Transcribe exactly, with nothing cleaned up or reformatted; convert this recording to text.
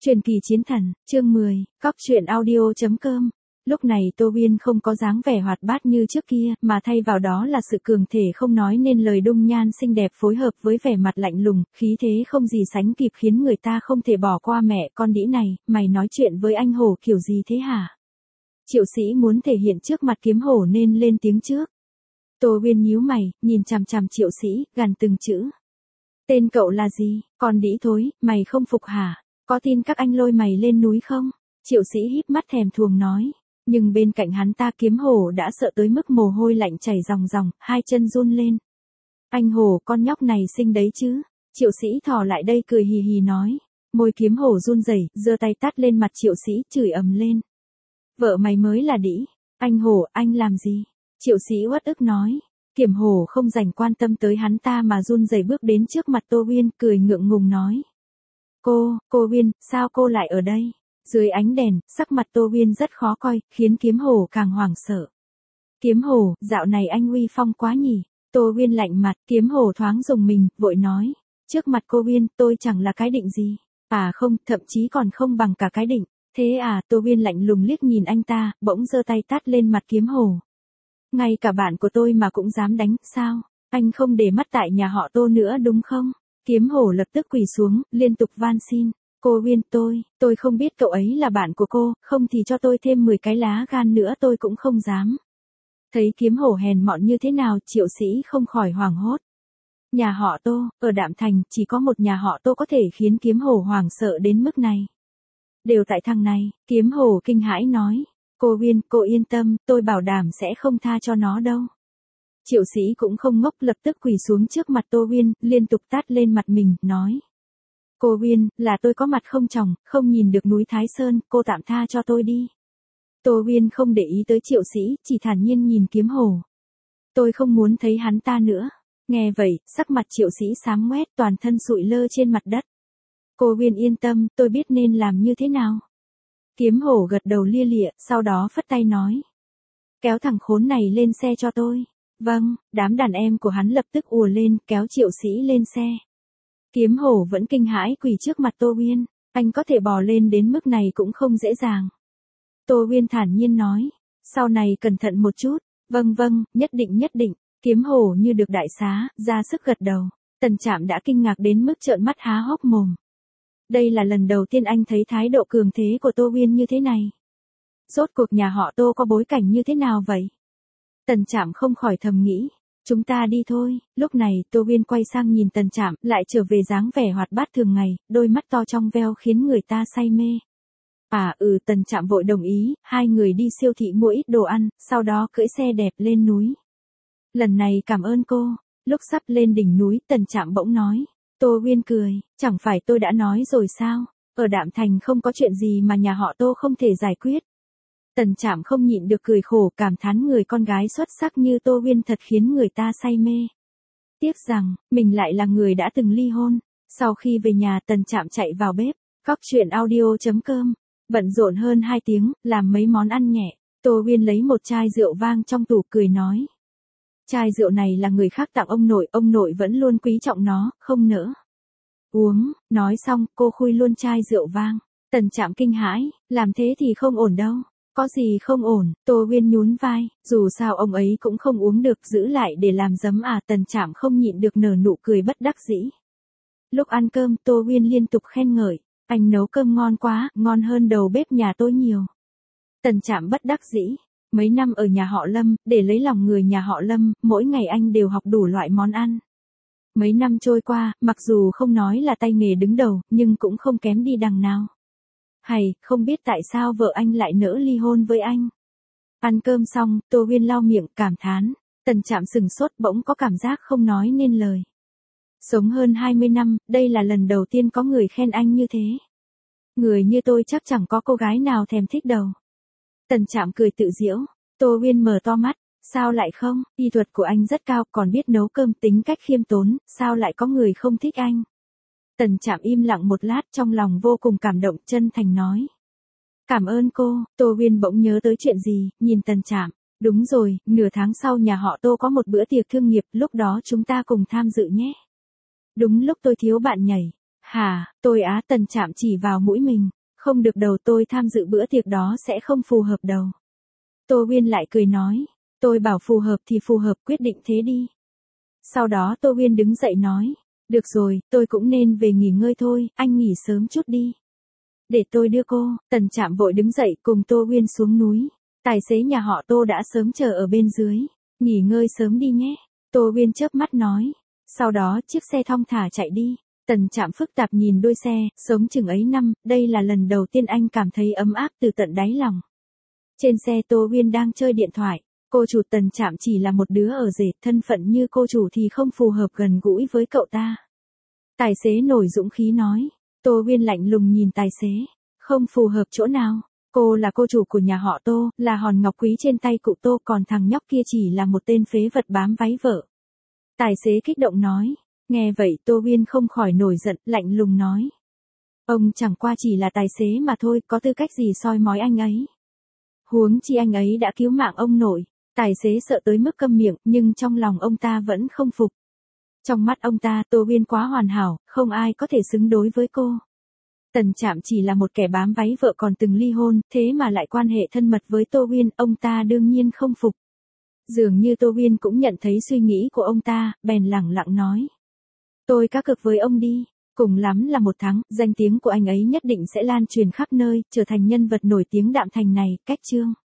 Truyền kỳ chiến thần, chương mười, cóc truyện audio chấm com. Lúc này Tô Uyên không có dáng vẻ hoạt bát như trước kia, mà thay vào đó là sự cường thể không nói nên lời dung nhan xinh đẹp phối hợp với vẻ mặt lạnh lùng, khí thế không gì sánh kịp khiến người ta không thể bỏ qua. Mẹ con đĩ này, mày nói chuyện với anh hổ kiểu gì thế hả? Triệu Sĩ muốn thể hiện trước mặt Kiếm Hổ nên lên tiếng trước. Tô Uyên nhíu mày, nhìn chằm chằm Triệu Sĩ, gằn từng chữ. Tên cậu là gì? Con đĩ thối, mày không phục hả? Có tin các anh lôi mày lên núi không? Triệu Sĩ híp mắt thèm thuồng nói. Nhưng bên cạnh hắn ta Kiếm Hổ đã sợ tới mức mồ hôi lạnh chảy ròng ròng, hai chân run lên. Anh Hổ, con nhóc này xinh đấy chứ? Triệu Sĩ thò lại đây cười hì hì nói. Môi Kiếm Hổ run rẩy, giơ tay tát lên mặt Triệu Sĩ, chửi ầm lên. Vợ mày mới là đĩ. Anh Hổ, anh làm gì? Triệu Sĩ uất ức nói. Kiếm Hổ không dành quan tâm tới hắn ta mà run rẩy bước đến trước mặt Tô Uyên, cười ngượng ngùng nói. Cô, cô Uyên, sao cô lại ở đây? Dưới ánh đèn, sắc mặt Tô Uyên rất khó coi, khiến Kiếm Hổ càng hoảng sợ. Kiếm Hổ, dạo này anh uy phong quá nhỉ? Tô Uyên lạnh mặt, Kiếm Hổ thoáng rùng mình, vội nói. Trước mặt cô Uyên, tôi chẳng là cái định gì. À không, thậm chí còn không bằng cả cái định. Thế à? Tô Uyên lạnh lùng liếc nhìn anh ta, bỗng giơ tay tát lên mặt Kiếm Hổ. Ngay cả bạn của tôi mà cũng dám đánh, sao? Anh không để mắt tại nhà họ Tô nữa đúng không? Kiếm Hổ lập tức quỳ xuống, liên tục van xin. Cô Uyên, tôi, tôi không biết cậu ấy là bạn của cô, không thì cho tôi thêm mười cái lá gan nữa tôi cũng không dám. Thấy Kiếm Hổ hèn mọn như thế nào, Triệu Sĩ không khỏi hoảng hốt. Nhà họ Tô, ở Đạm Thành, chỉ có một nhà họ Tô có thể khiến Kiếm Hổ hoảng sợ đến mức này. Đều tại thằng này, Kiếm Hổ kinh hãi nói. Cô Uyên, cô yên tâm, tôi bảo đảm sẽ không tha cho nó đâu. Triệu Sĩ cũng không ngốc, lập tức quỳ xuống trước mặt Tô Uyên, liên tục tát lên mặt mình, nói. Cô Uyên, là tôi có mặt không tròng, không nhìn được núi Thái Sơn, cô tạm tha cho tôi đi. Tô Uyên không để ý tới Triệu Sĩ, chỉ thản nhiên nhìn Kiếm Hổ. Tôi không muốn thấy hắn ta nữa. Nghe vậy, sắc mặt Triệu Sĩ xám ngoét, toàn thân sụi lơ trên mặt đất. Cô Uyên yên tâm, tôi biết nên làm như thế nào. Kiếm Hổ gật đầu lia lịa, sau đó phất tay nói. Kéo thằng khốn này lên xe cho tôi. Vâng, đám đàn em của hắn lập tức ùa lên, kéo Triệu Sĩ lên xe. Kiếm Hổ vẫn kinh hãi quỳ trước mặt Tô Uyên, anh có thể bò lên đến mức này cũng không dễ dàng. Tô Uyên thản nhiên nói, sau này cẩn thận một chút, vâng vâng, nhất định nhất định, Kiếm Hổ như được đại xá, ra sức gật đầu. Tần Trạm đã kinh ngạc đến mức trợn mắt há hốc mồm. Đây là lần đầu tiên anh thấy thái độ cường thế của Tô Uyên như thế này. Rốt cuộc nhà họ Tô có bối cảnh như thế nào vậy? Tần Trạm không khỏi thầm nghĩ. Chúng ta đi thôi. Lúc này Tô Uyên quay sang nhìn Tần Trạm, lại trở về dáng vẻ hoạt bát thường ngày, đôi mắt to trong veo khiến người ta say mê. À ừ, Tần Trạm vội đồng ý, hai người đi siêu thị mua ít đồ ăn, sau đó cưỡi xe đẹp lên núi. Lần này cảm ơn cô. Lúc sắp lên đỉnh núi, Tần Trạm bỗng nói. Tô Uyên cười, chẳng phải tôi đã nói rồi sao? Ở Đạm Thành không có chuyện gì mà nhà họ Tô không thể giải quyết. Tần Trạm không nhịn được cười khổ, cảm thán người con gái xuất sắc như Tô Uyên thật khiến người ta say mê. Tiếc rằng, mình lại là người đã từng ly hôn. Sau khi về nhà, Tần Trạm chạy vào bếp, cóc truyện audio chấm com, bận rộn hơn hai tiếng, làm mấy món ăn nhẹ. Tô Uyên lấy một chai rượu vang trong tủ cười nói. Chai rượu này là người khác tặng ông nội, ông nội vẫn luôn quý trọng nó, không nỡ uống. Nói xong, cô khui luôn chai rượu vang. Tần Trạm kinh hãi, làm thế thì không ổn đâu. Có gì không ổn? Tô Uyên nhún vai, dù sao ông ấy cũng không uống được, giữ lại để làm giấm à? Tần Trạm không nhịn được nở nụ cười bất đắc dĩ. Lúc ăn cơm, Tô Uyên liên tục khen ngợi, anh nấu cơm ngon quá, ngon hơn đầu bếp nhà tôi nhiều. Tần Trạm bất đắc dĩ, mấy năm ở nhà họ Lâm, để lấy lòng người nhà họ Lâm, mỗi ngày anh đều học đủ loại món ăn. Mấy năm trôi qua, mặc dù không nói là tay nghề đứng đầu, nhưng cũng không kém đi đằng nào. Hay, không biết tại sao vợ anh lại nỡ ly hôn với anh. Ăn cơm xong, Tô Uyên lau miệng, cảm thán. Tần Trạm sừng sốt, bỗng có cảm giác không nói nên lời. Sống hơn hai mươi năm, đây là lần đầu tiên có người khen anh như thế. Người như tôi chắc chẳng có cô gái nào thèm thích đâu. Tần Trạm cười tự giễu. Tô Uyên mở to mắt. Sao lại không? Y thuật của anh rất cao, còn biết nấu cơm, tính cách khiêm tốn, sao lại có người không thích anh? Tần Trạm im lặng một lát, trong lòng vô cùng cảm động, chân thành nói. Cảm ơn cô. Tô Uyên bỗng nhớ tới chuyện gì, nhìn Tần Trạm. Đúng rồi, nửa tháng sau nhà họ Tô có một bữa tiệc thương nghiệp, lúc đó chúng ta cùng tham dự nhé. Đúng lúc tôi thiếu bạn nhảy. Hả, tôi á, Tần Trạm chỉ vào mũi mình. Không được đâu, tôi tham dự bữa tiệc đó sẽ không phù hợp đâu. Tô Uyên lại cười nói. Tôi bảo phù hợp thì phù hợp, quyết định thế đi. Sau đó Tô Uyên đứng dậy nói. Được rồi, tôi cũng nên về nghỉ ngơi thôi, anh nghỉ sớm chút đi. Để tôi đưa cô. Tần Trạm vội đứng dậy cùng Tô Uyên xuống núi. Tài xế nhà họ Tô đã sớm chờ ở bên dưới. Nghỉ ngơi sớm đi nhé. Tô Uyên chớp mắt nói. Sau đó chiếc xe thong thả chạy đi. Tần Trạm phức tạp nhìn đuôi xe, sống chừng ấy năm, đây là lần đầu tiên anh cảm thấy ấm áp từ tận đáy lòng. Trên xe Tô Uyên đang chơi điện thoại. Cô chủ Tần Trạm chỉ là một đứa ở rể, thân phận như cô chủ thì không phù hợp gần gũi với cậu ta. Tài xế nổi dũng khí nói. Tô Uyên lạnh lùng nhìn tài xế. Không phù hợp chỗ nào? Cô là cô chủ của nhà họ Tô, là hòn ngọc quý trên tay cụ Tô, còn thằng nhóc kia chỉ là một tên phế vật bám váy vợ. Tài xế kích động nói. Nghe vậy Tô Uyên không khỏi nổi giận, lạnh lùng nói. Ông chẳng qua chỉ là tài xế mà thôi, có tư cách gì soi mói anh ấy. Huống chi anh ấy đã cứu mạng ông nội. Tài xế sợ tới mức câm miệng, nhưng trong lòng ông ta vẫn không phục. Trong mắt ông ta, Tô Uyên quá hoàn hảo, không ai có thể xứng đối với cô. Tần Trạm chỉ là một kẻ bám váy vợ còn từng ly hôn, thế mà lại quan hệ thân mật với Tô Uyên, ông ta đương nhiên không phục. Dường như Tô Uyên cũng nhận thấy suy nghĩ của ông ta, bèn lẳng lặng nói. Tôi cá cược với ông đi, cùng lắm là một tháng, danh tiếng của anh ấy nhất định sẽ lan truyền khắp nơi, trở thành nhân vật nổi tiếng Đạm Thành này, cách chương.